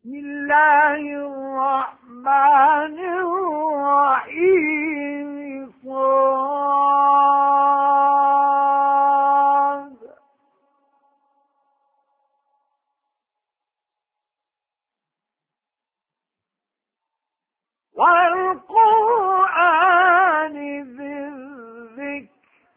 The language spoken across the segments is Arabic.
بسم الله الرحمن الرحيم صاد والقرآن ذي الذكر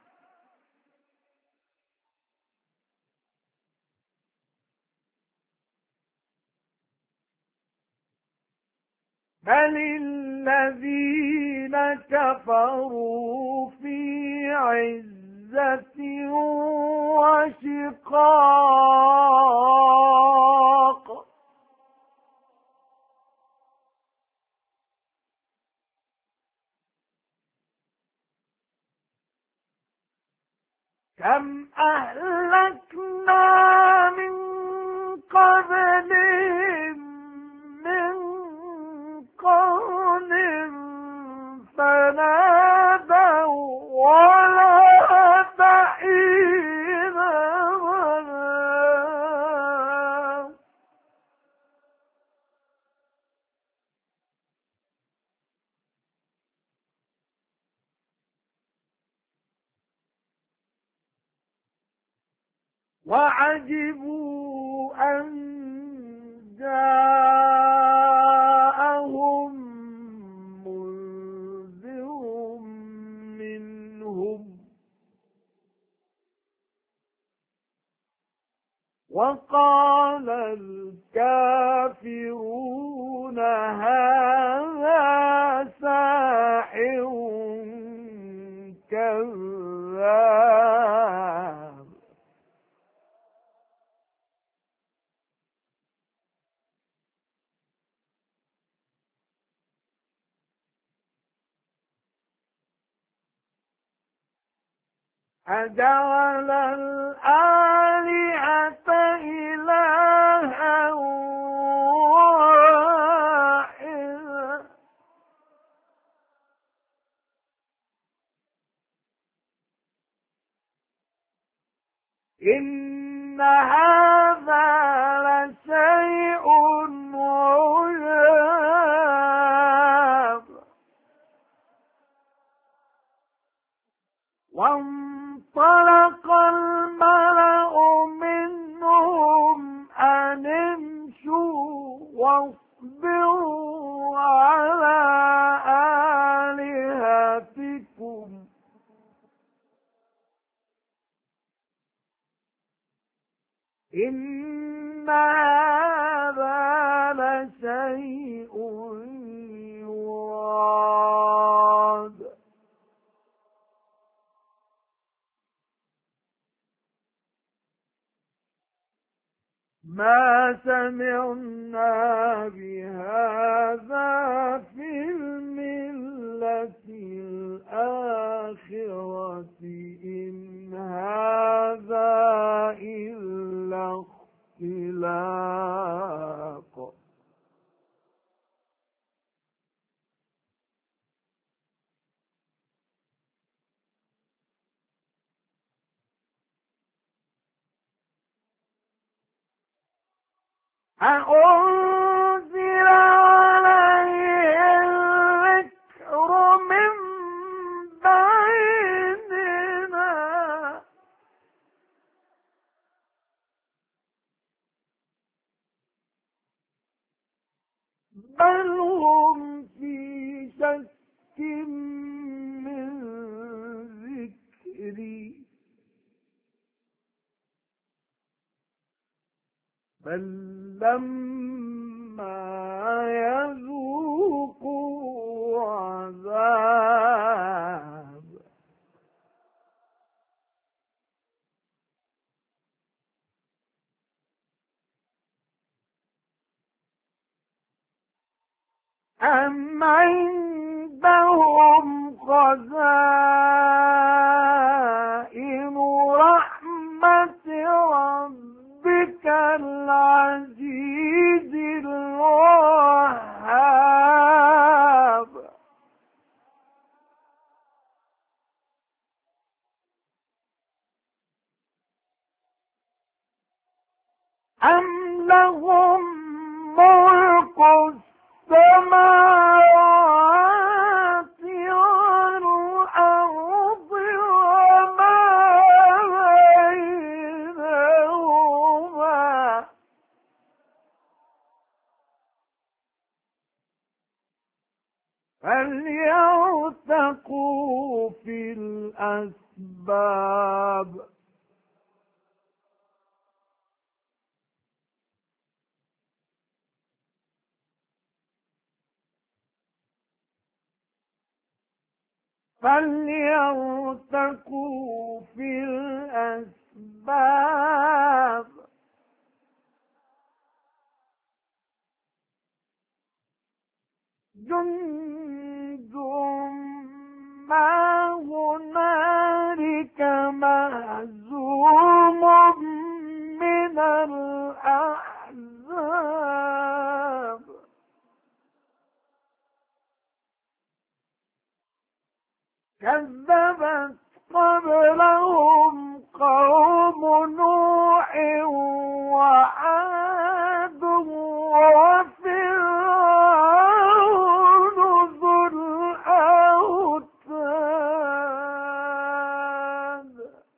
بل الذين كفروا في عزة وشقاق كم أهلكنا من قبلهم من قرن فنادوا ولا بعيد منام وعجبوا أن جاءهم منذر منهم وقال الكافرون هذا ساحر كذاب أجعل الآلهة إلها واحدا إن هذا لشيء عجاب وانطلق الملأ منهم أن امشوا واصبروا على آلهتكم إن هذا لشيء يراد ما سمعنا بهذا في الملة الآخرة إن هذا إلا اختلاق أأنزل عليه الذكر من بيننا بل هم في شك من ذكري بل لما يذوقوا عذاب أم عندهم خزائن رحمة ربك العزيز الوهاب أم لهم ملك السماوات والأرض وما بينهما فليرتقوا في الأسباب فليرتقوا في الأسباب جند ما هنالك مهزوم من الأحزاب كذبت قبلهم قوم نوح وعاد وفرعون ذو الأوتاد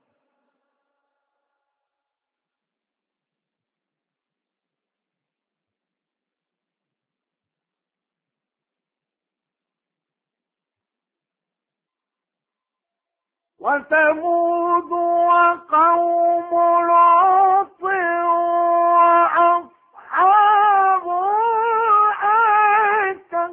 وثمود وقوم لوط وأصحاب الأيكة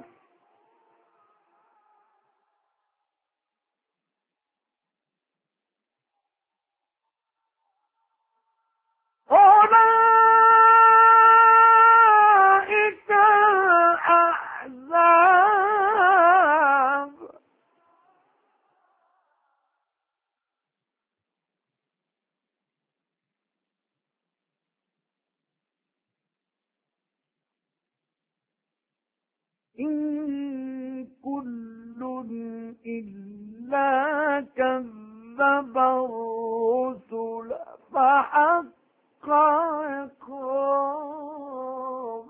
أولئك الأحزاب إن كل إلا كذب الرسل فحق عقاب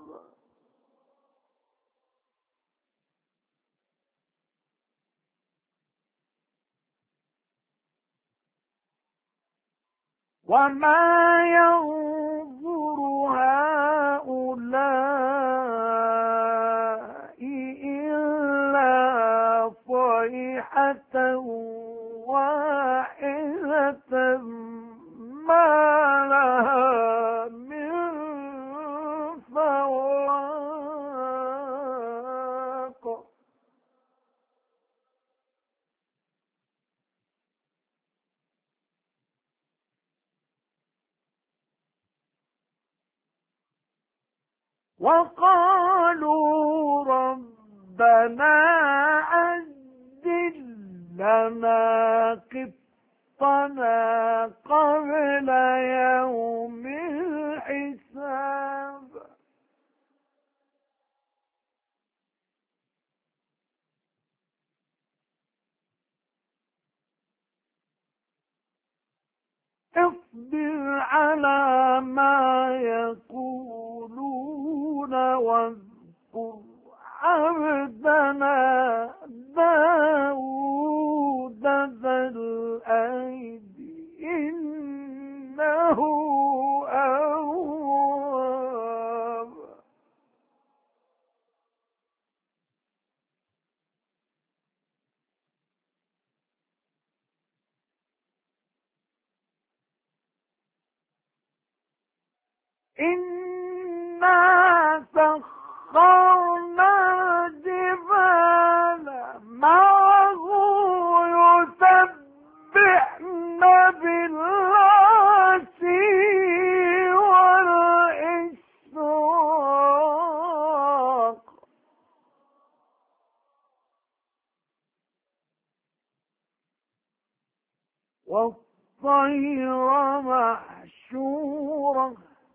وما ينظر هؤلاء إلا صيحة واحدة ما لها من فواق وقالوا ربنا عجل لنا قطنا قبل يوم الحساب اصبر على ما يقولون واذكر عبدنا داود ذا الأيد إنه أواب إنا سخرنا الجبال معه يسبحن بالعشي والإشراق والطير محشورة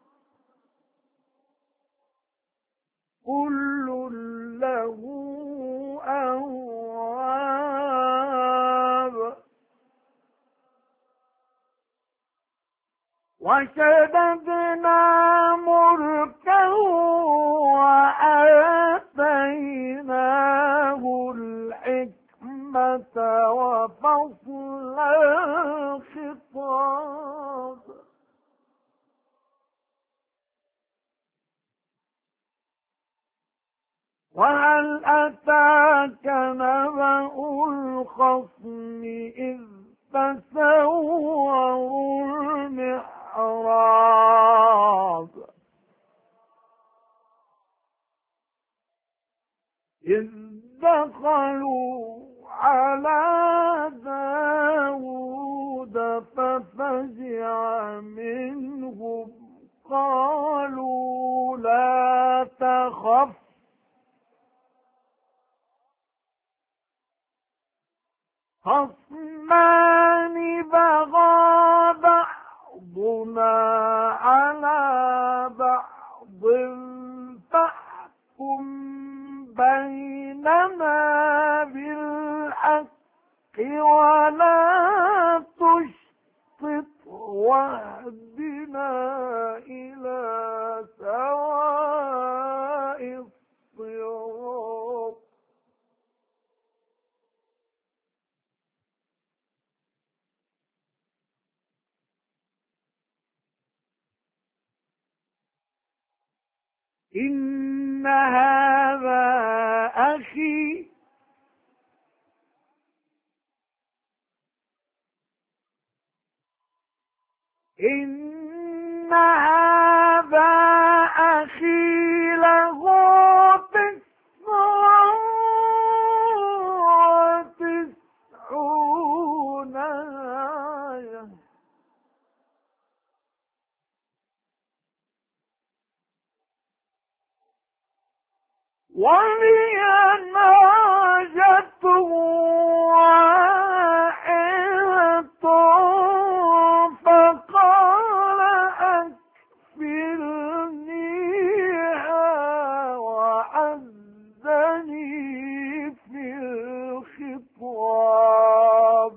كل له أواب وشددنا ملكه وهل أتاك نبأ الخصم إذ تسوروا المحراب إذ دخلوا على داود ففزع منهم قالوا لا تخف خصمان بغى بعضنا على بعض فاحكم بيننا بالحق ولا تشطط واهدنا إلى سواء الصراط إن هذا أخي له 99 آية ولي ناجة واحدة فقال أكفلنيها وعزني في الخطاب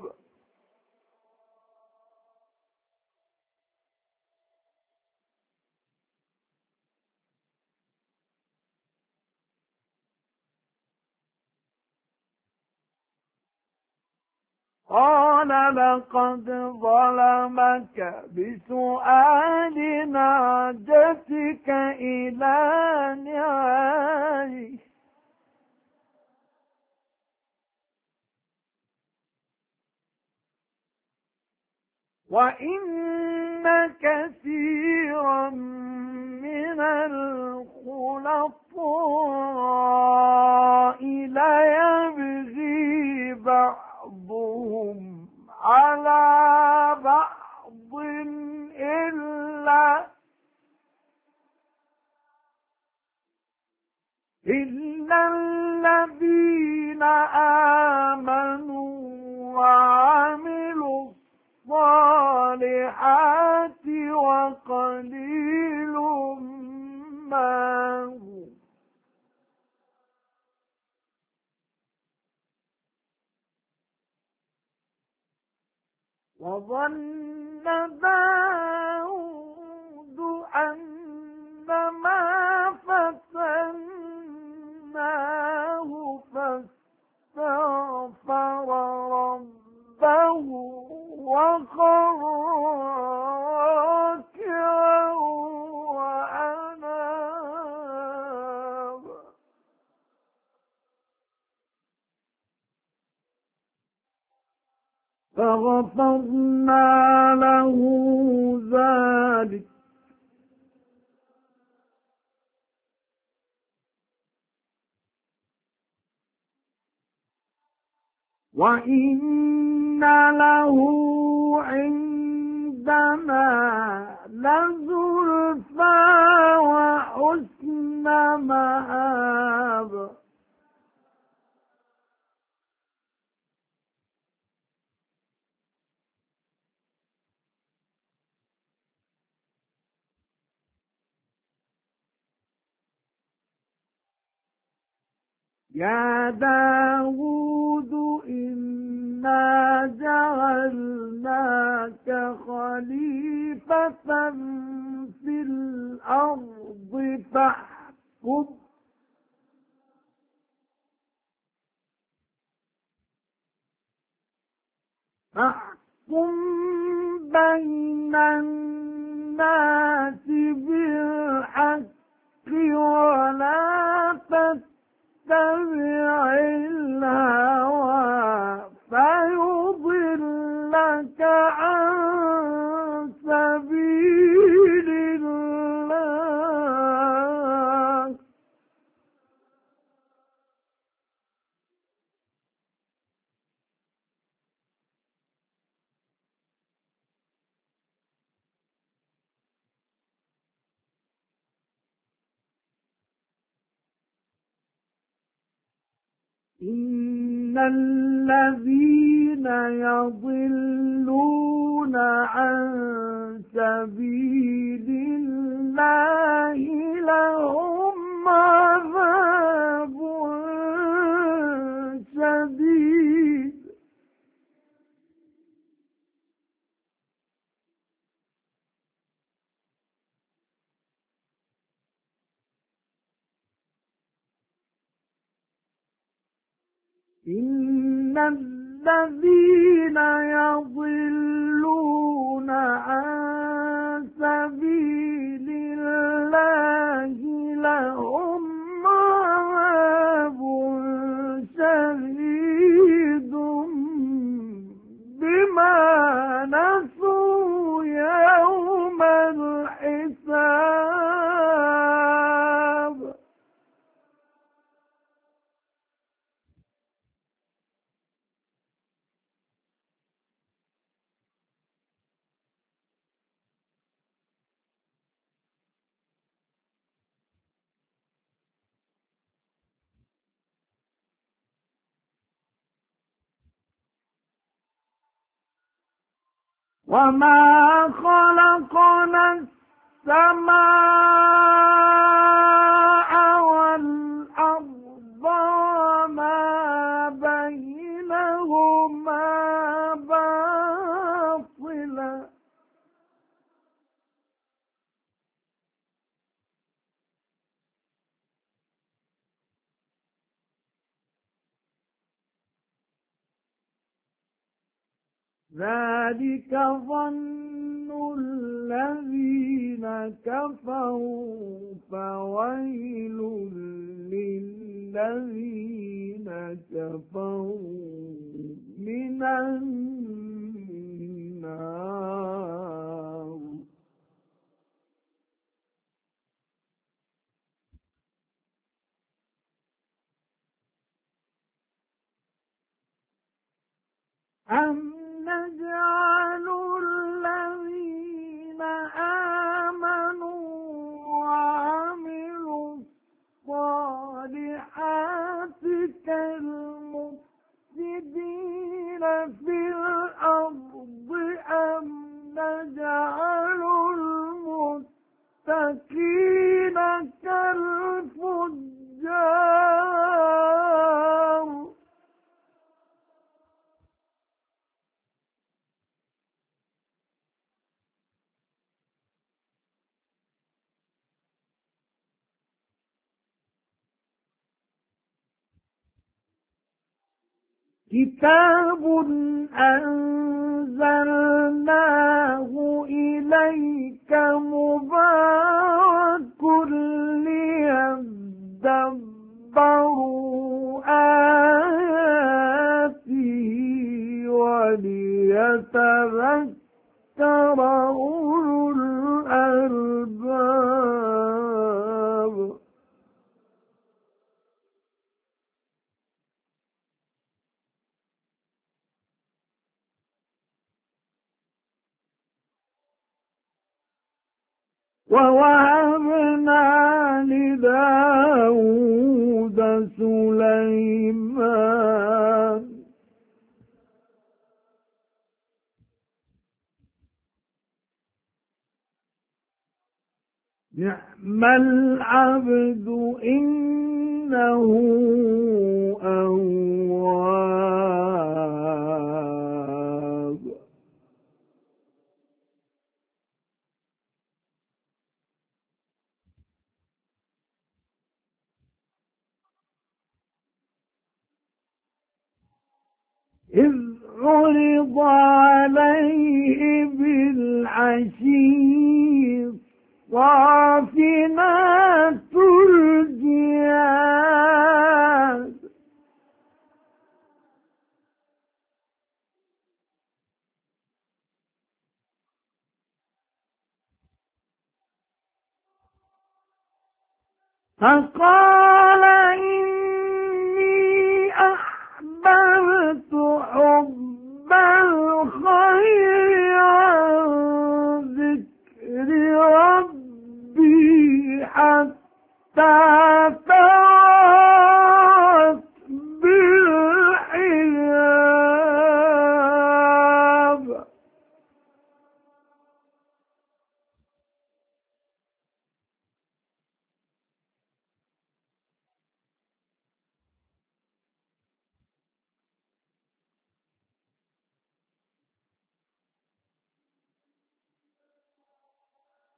قال لقد ظلمك بسؤال نعجتك إلى نعاجه وإن كثيرا من الخلطاء ليبغي بعضهم على بعض إلا الذين آمنوا وعملوا الصالحات وقليل ما هم وظن داود أنما فتناه فاستغفر ربه وخر راكعا وأناب فغفرنا له ذلك وإن له عندنا لزلفى وحسن مآب يا داود إنا جعلناك خليفة في الأرض فاحكم بين الناس بالحق ولا تتبع إن الذين يضلون عن سبيل الله لهم عذاب شديد إن الذين يضلون عن سبيل الله لهم عذاب شديد بما نسوا يوم الحساب وما خلقنا السماء والأرض وما بينهما باطلا ذلك ظن الذين كفروا فويل للذين كفروا من النار أم نجعل الذين آمنوا وعملوا الصالحات كالمفسدين في الأرض أم نجعل المتقين كالفجار كتاب أنزلناه إليك مبارك ليدبروا آياته وليتذكر أولو الألباب ووهبنا لداود سليمان نعم العبد إنه أواب إذ عرض عليه بالعشي الصافنات الجياد فقال إني أحببت حب الخير عن ذكر ربي حتى توارت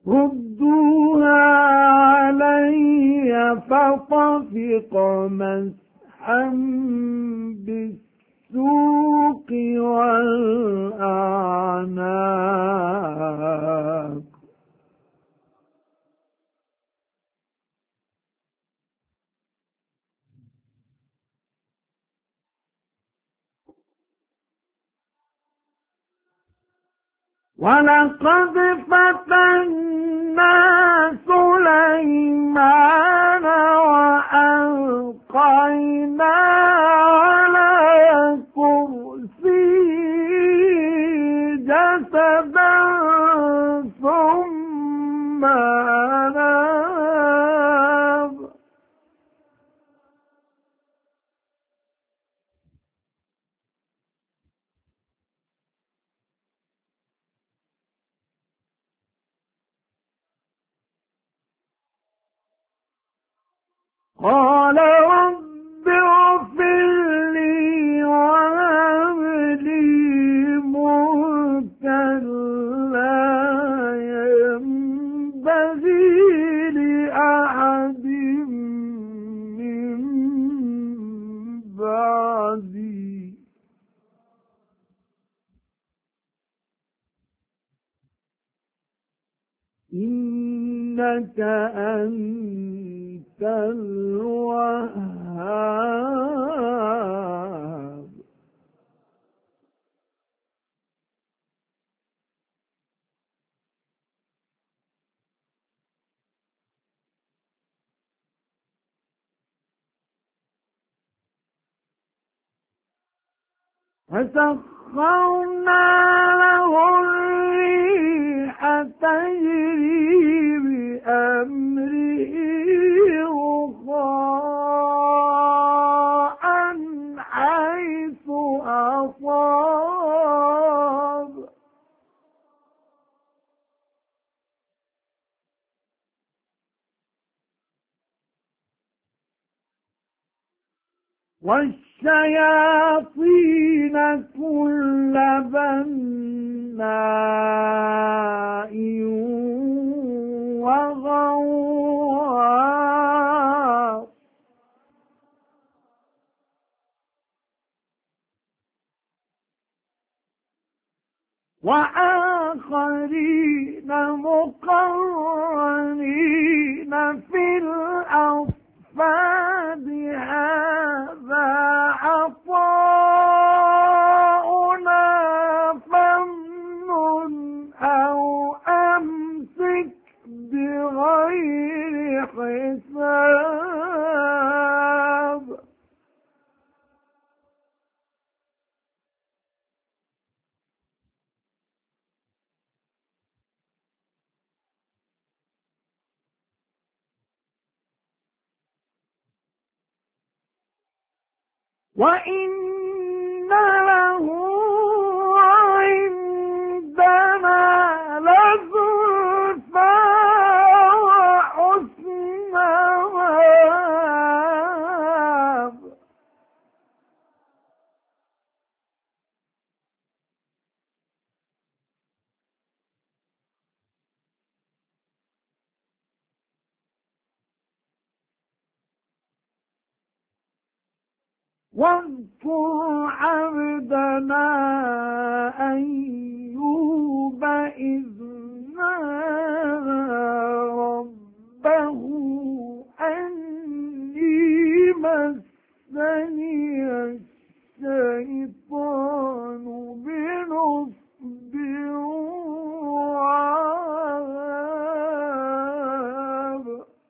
ردوها علي فطفق مسحا بالسوق والأعناق ولقد فتنا سليمان وألقينا على كرسيه جسدا ثم أناب قال رب اغفر لي وهب لي ملكا لا ينبغي لأحد من بعدي إنك أنت الوهاب فسخرنا له الريح تجري بأمره رخاء حيث أصاب والشياطين كل بناء وغواص وآخرين مقرنين في الأصفاد هذا عطاؤنا فامنن أو أمسك بغير حساب وإن له عندنا لزلفى وحسن مآب واذكر عبدنا أيوب إذ نادى ربه أني مسني الشيطان بنصب وعذاب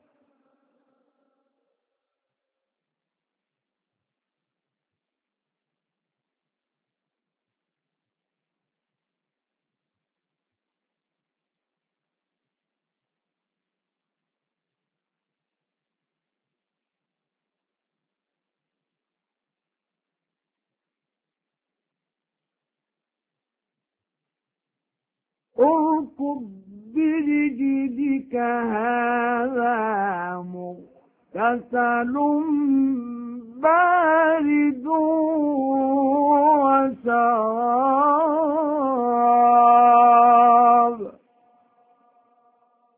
اركض برجلك هذا مغتسل بارد وشراب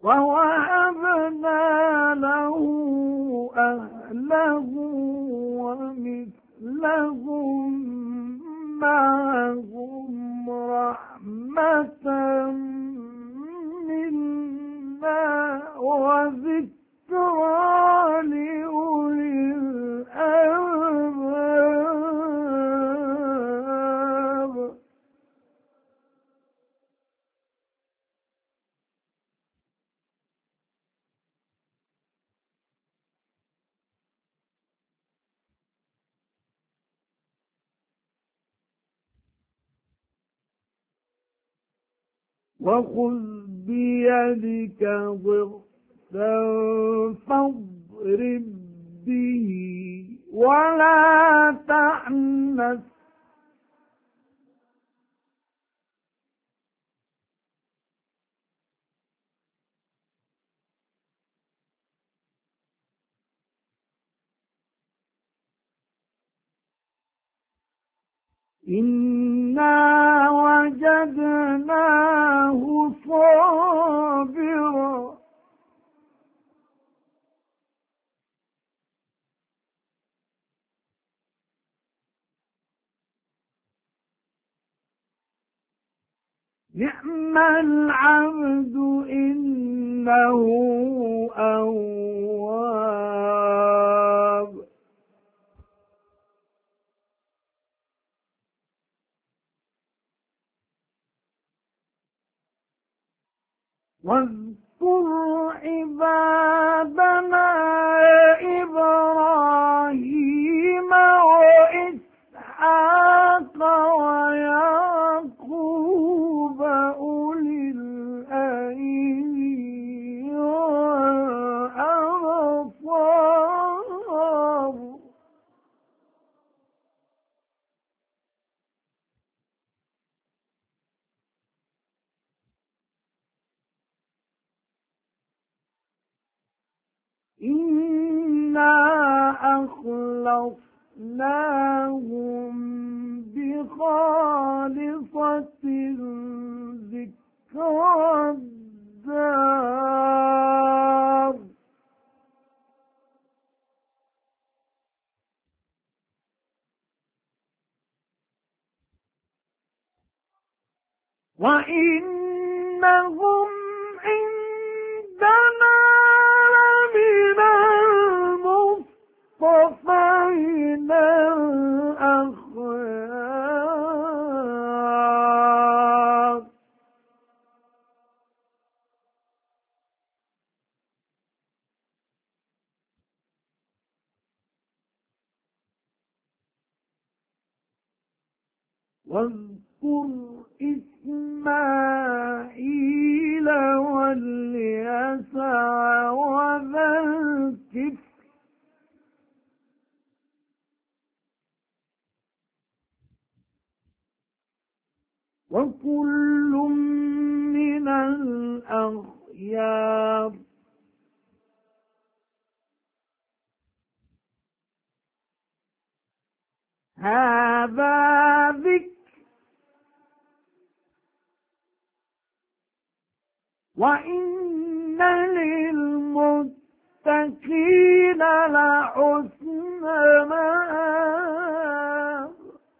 ووهبنا له أهله ومثلهم معهم رحمة منا وذكرى لأولي الألباب. وخذ بيدك ضغثا فاضرب به ولا تحنث إنا وجدناه صابرا نعم العبد إنه أواب. واذكر عبادنا إبراهيم وإسحاق ويعقوب أولي الأيدي والأبصار إنا أخلصناهم بخالصة ذكرى الدار وإنهم عندنا لمن المصطفين الأخيار. واذكر إسماعيل واليسع وذا الكفل وكل من الأخيار. هذا ذكر وإن للمتقين لحسن مآب.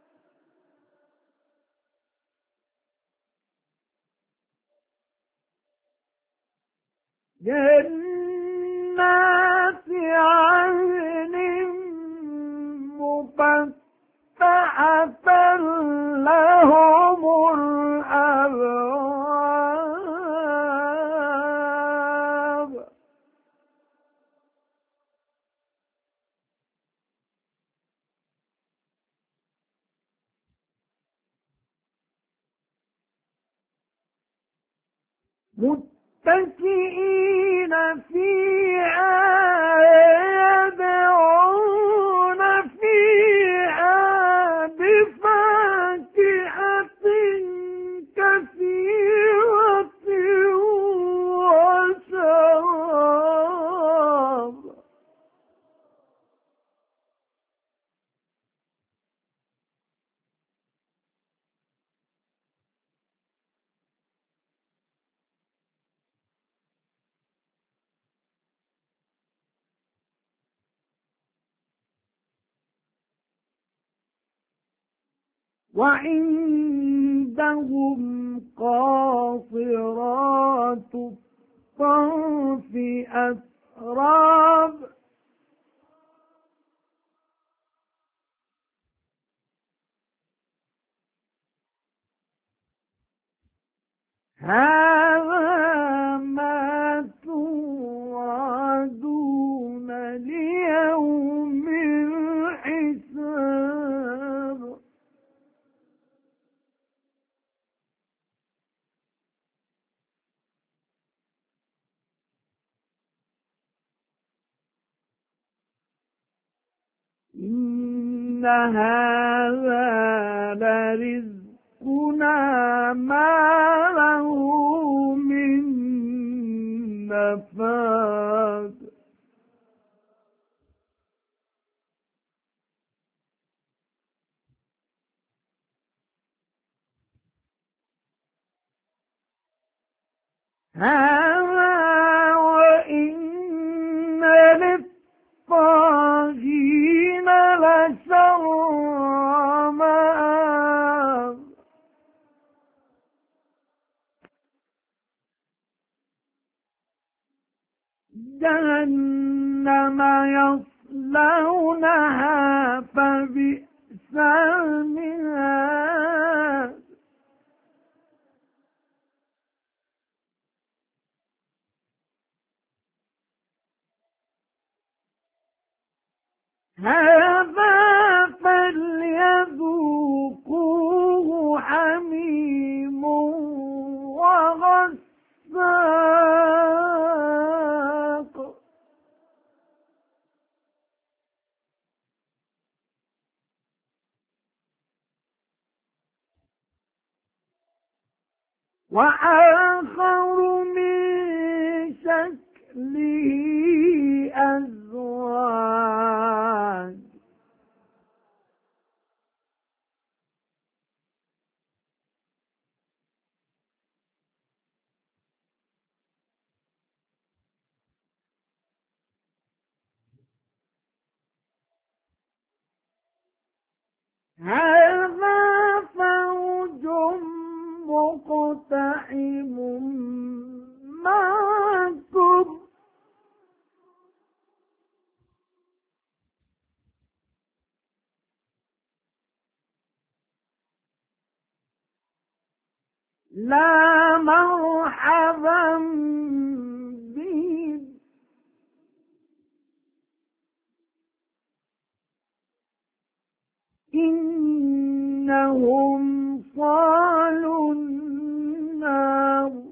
جنات عدن مفتحة لهم الأبواب متكئين فيها يدعون فيها بفاكهة كثيرة وشراب. وعندهم قاصرات الطرف أتراب هذا ما توعدون ليوم الحساب إن هذا لرزقنا ما له من نفاد هذا وإن للطاغين لشر مآب جهنم يصلونها فبئس المهاد هذا فليذوقوه حميم وغساق وآخر من شكله أزواج هذا فوج مقتحم معكم لا مرحبا بهم إنهم صالوا النار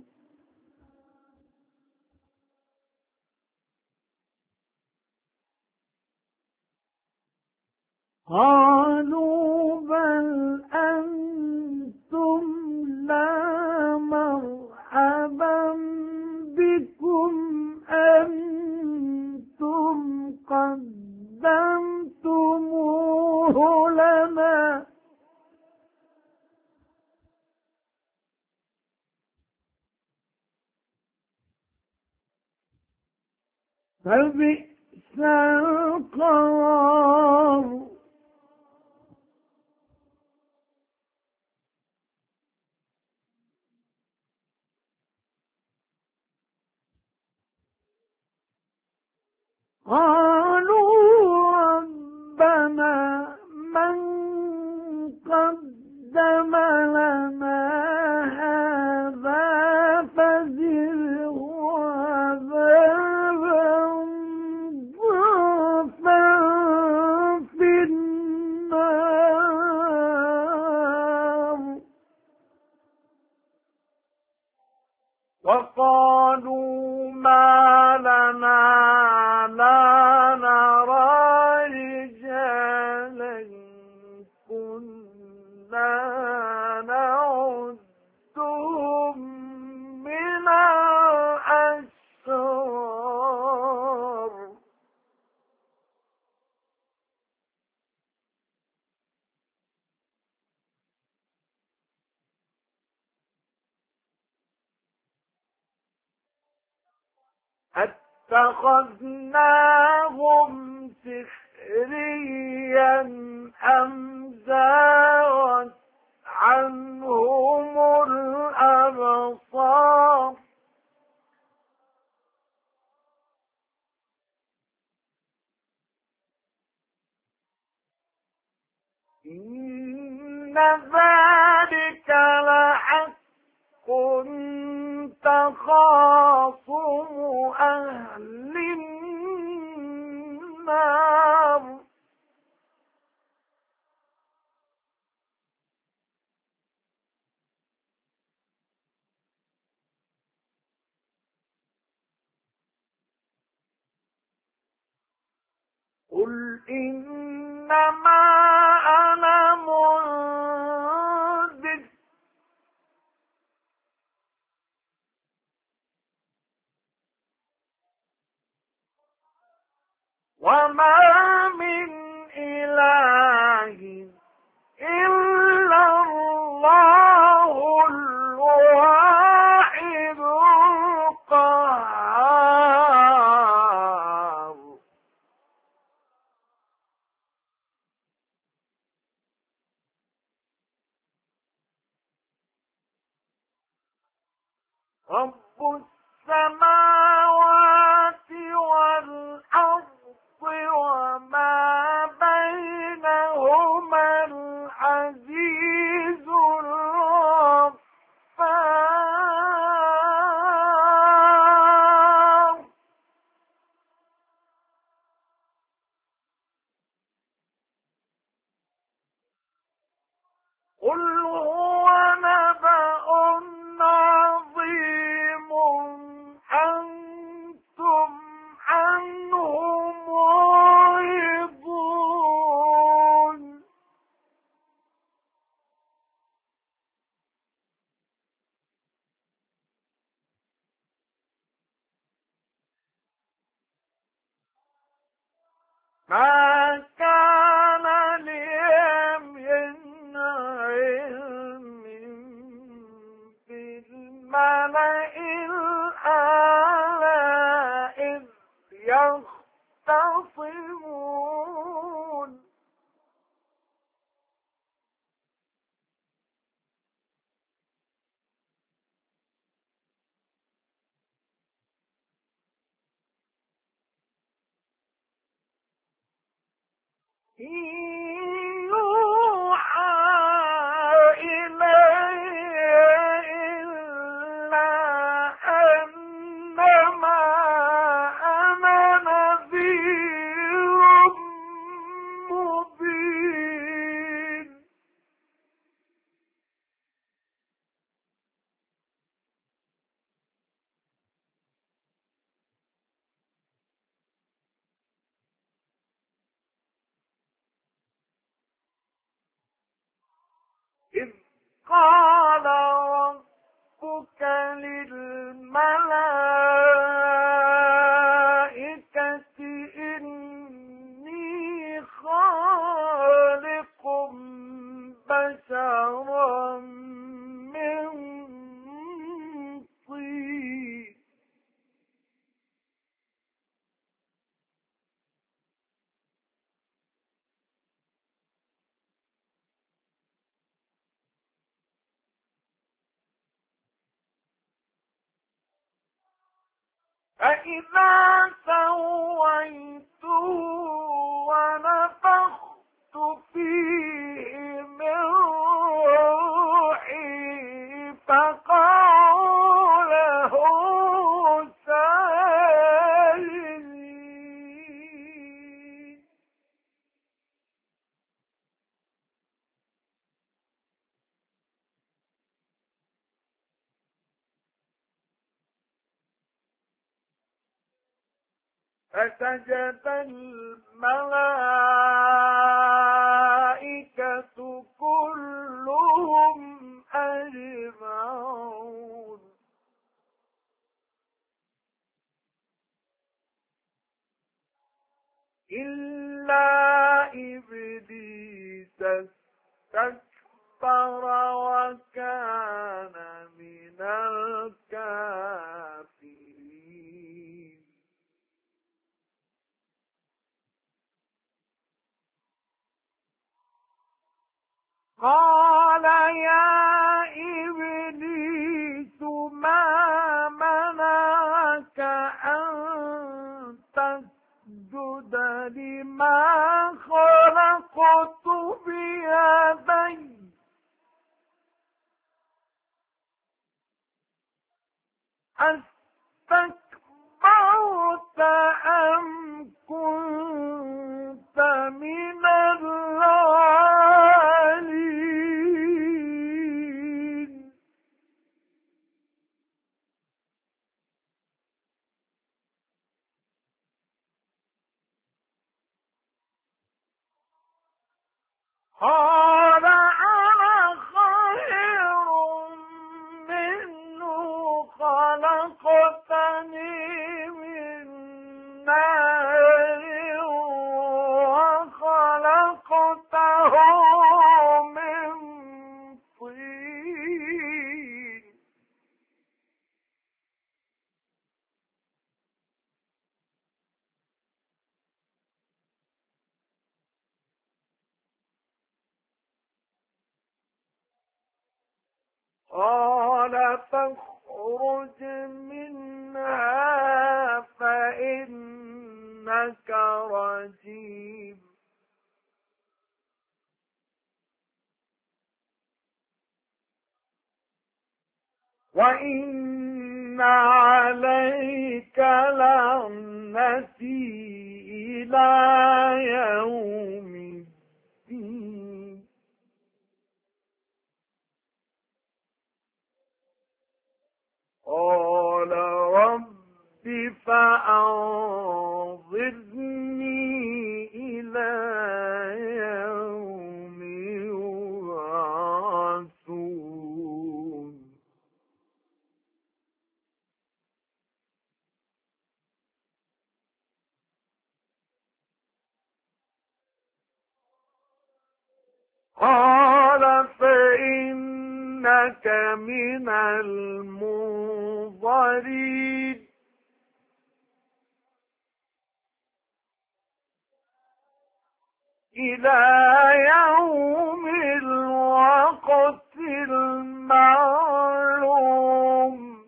قالوا بل أنتم لا مرحبا بكم أنتم قدمتموه لنا فبئس القرار قالوا ربنا من قدم لنا هذا فزره عذابا ضعفا في النار وقالوا ما لنا لا نرى رجالا كنا نعدهم من الأشرار أتخذناهم سخريا أم زاغت إن ذلك لحق تخاصم أهل النار قل إنما أنا منذر وما من إله إلا الله الواحد القهار رب السماوات والأرض وما بينهما العزيز الغفار قل هو نبأ عظيم أنتم عنه معرضون ما كان لي من علم بالملئ الأعلى إذ يختصمون إن يوحى إلي إلا أنما أنا نذير مبين إذ قال ربك للملائكة إني خالق بشرا من طين فإذا سويته ونفخت فيه من روحي فقعوا له ساجدين فسجد الملائكة كلهم أجمعون إلا إبليس استكبر وكان من الكافرين قال يا إبليس ما منعك أن تسجد لما خلقت بيدي أستكبرت أم كنت من العالين قال أنا خير منه خلقتني من نار وخلقته من طين قال فاخرج منها فإنك رجيم وإن عليك لعنتي إلى يوم الدين قال رب فأنظرني إلى يوم يبعثون قال فإنك من المنظرين إلى يوم الوقت المعلوم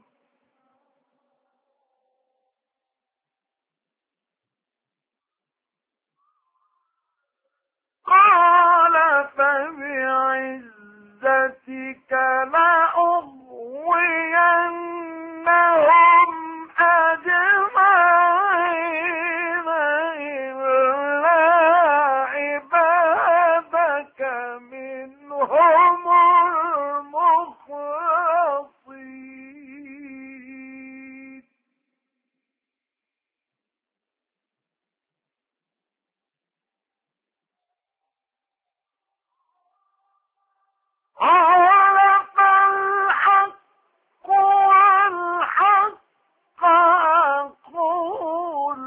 قال فبعزتك لأغوينهم أجمعين إلا عبادك منهم المخلصين قال فالحق والحق أقول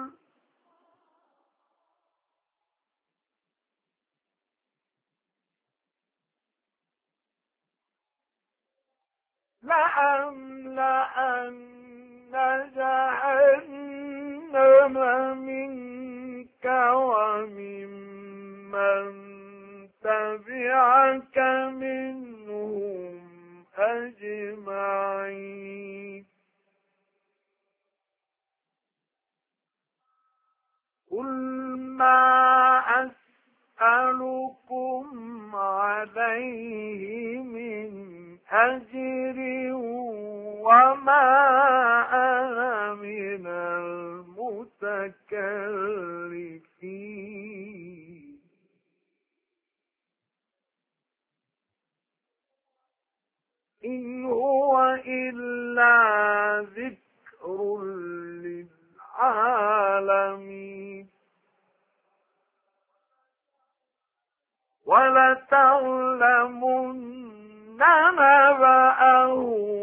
لأملأن جهنم منك وممن تبعك منهم أجمعين قل ما أسألكم عليه من أجر وما أنا من المتكلفين إن هو إلا ذكر للعالمين ولتعلمن نبأه